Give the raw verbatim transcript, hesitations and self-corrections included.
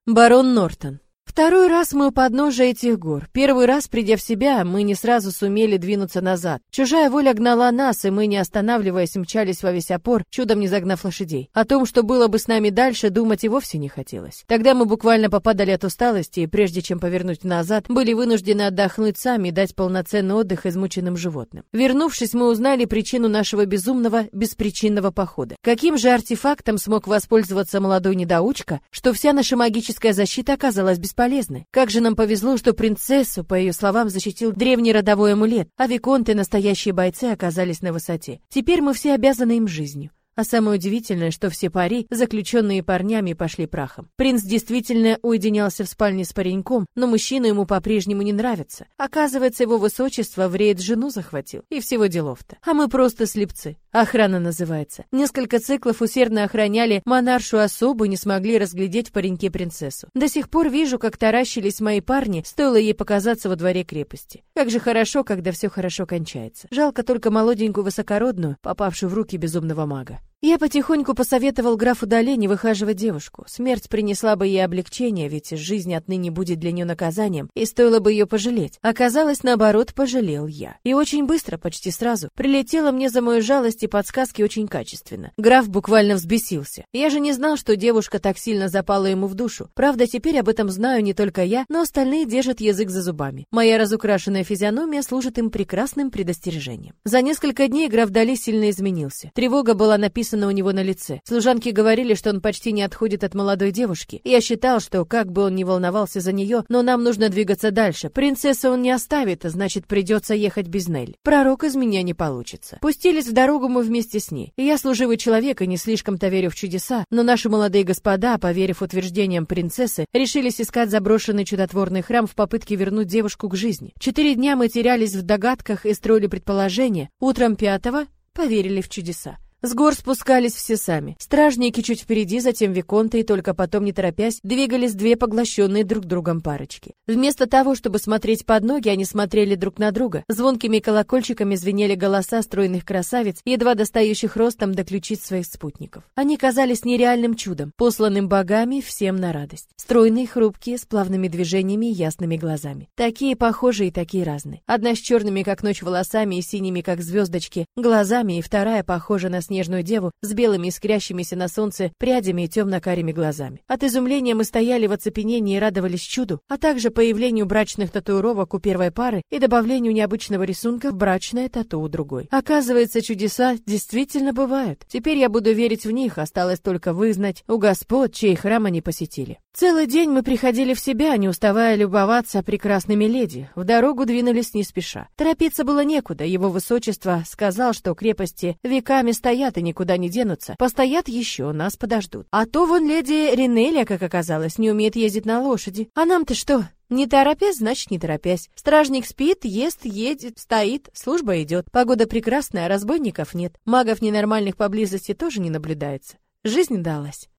Барон Нортон. Второй раз мы у подножия этих гор. Первый раз, придя в себя, мы не сразу сумели двинуться назад. Чужая воля гнала нас, и мы, не останавливаясь, мчались во весь опор, чудом не загнав лошадей. О том, что было бы с нами дальше, думать и вовсе не хотелось. Тогда мы буквально попадали от усталости, и прежде чем повернуть назад, были вынуждены отдохнуть сами и дать полноценный отдых измученным животным. Вернувшись, мы узнали причину нашего безумного, беспричинного похода. Каким же артефактом смог воспользоваться молодой недоучка, что вся наша магическая защита оказалась бесполезной? Полезны. Как же нам повезло, что принцессу, по ее словам, защитил древний родовой амулет, а виконты, настоящие бойцы, оказались на высоте. Теперь мы все обязаны им жизнью. А самое удивительное, что все пари, заключенные парнями, пошли прахом. Принц действительно уединялся в спальне с пареньком, но мужчина ему по-прежнему не нравится. Оказывается, его высочество в рейд жену захватил. И всего делов-то. А мы просто слепцы. Охрана называется. Несколько циклов усердно охраняли монаршу особу и не смогли разглядеть в пареньке принцессу. До сих пор вижу, как таращились мои парни, стоило ей показаться во дворе крепости. Как же хорошо, когда все хорошо кончается. Жалко только молоденькую высокородную, попавшую в руки безумного мага. Я потихоньку посоветовал графу Дале не выхаживать девушку. Смерть принесла бы ей облегчение, ведь жизнь отныне будет для нее наказанием, и стоило бы ее пожалеть. Оказалось, наоборот, пожалел я. И очень быстро, почти сразу, прилетело мне за мою жалость и подсказки очень качественно. Граф буквально взбесился. Я же не знал, что девушка так сильно запала ему в душу. Правда, теперь об этом знаю не только я, но остальные держат язык за зубами. Моя разукрашенная физиономия служит им прекрасным предостережением. За несколько дней граф Дали сильно изменился. Тревога была написана у него на лице. Служанки говорили, что он почти не отходит от молодой девушки. Я считал, что как бы он ни волновался за нее, но нам нужно двигаться дальше. Принцессу он не оставит, а значит, придется ехать без Нель. Пророк из меня не получится. Пустились в дорогу мы вместе с ней. И я служивый человек и не слишком-то верю в чудеса, но наши молодые господа, поверив утверждениям принцессы, решились искать заброшенный чудотворный храм в попытке вернуть девушку к жизни. Четыре дня мы терялись в догадках и строили предположения. Утром пятого поверили в чудеса. С гор спускались все сами. Стражники чуть впереди, затем виконты, и только потом, не торопясь, двигались две поглощенные друг другом парочки. Вместо того, чтобы смотреть под ноги, они смотрели друг на друга. Звонкими колокольчиками звенели голоса стройных красавиц, едва достающих ростом до ключиц своих спутников. Они казались нереальным чудом, посланным богами всем на радость. Стройные, хрупкие, с плавными движениями и ясными глазами. Такие похожие и такие разные. Одна с черными, как ночь, волосами и синими, как звездочки, глазами, и вторая похожа на снежную деву с белыми искрящимися на солнце прядями и темно-карими глазами. От изумления мы стояли в оцепенении и радовались чуду, а также появлению брачных татуировок у первой пары и добавлению необычного рисунка в брачное тату у другой. Оказывается, чудеса действительно бывают. Теперь я буду верить в них, осталось только вызнать у господ, чей храм они посетили. Целый день мы приходили в себя, не уставая любоваться прекрасными леди. В дорогу двинулись не спеша. Торопиться было некуда, его высочество сказал, что крепости веками стоят и никуда не денутся. Постоят еще, нас подождут. А то вон леди Ринелия, как оказалось, не умеет ездить на лошади. А нам-то что? Не торопясь, значит не торопясь. Стражник спит, ест, едет, стоит, служба идет. Погода прекрасная, разбойников нет. Магов ненормальных поблизости тоже не наблюдается. Жизнь далась.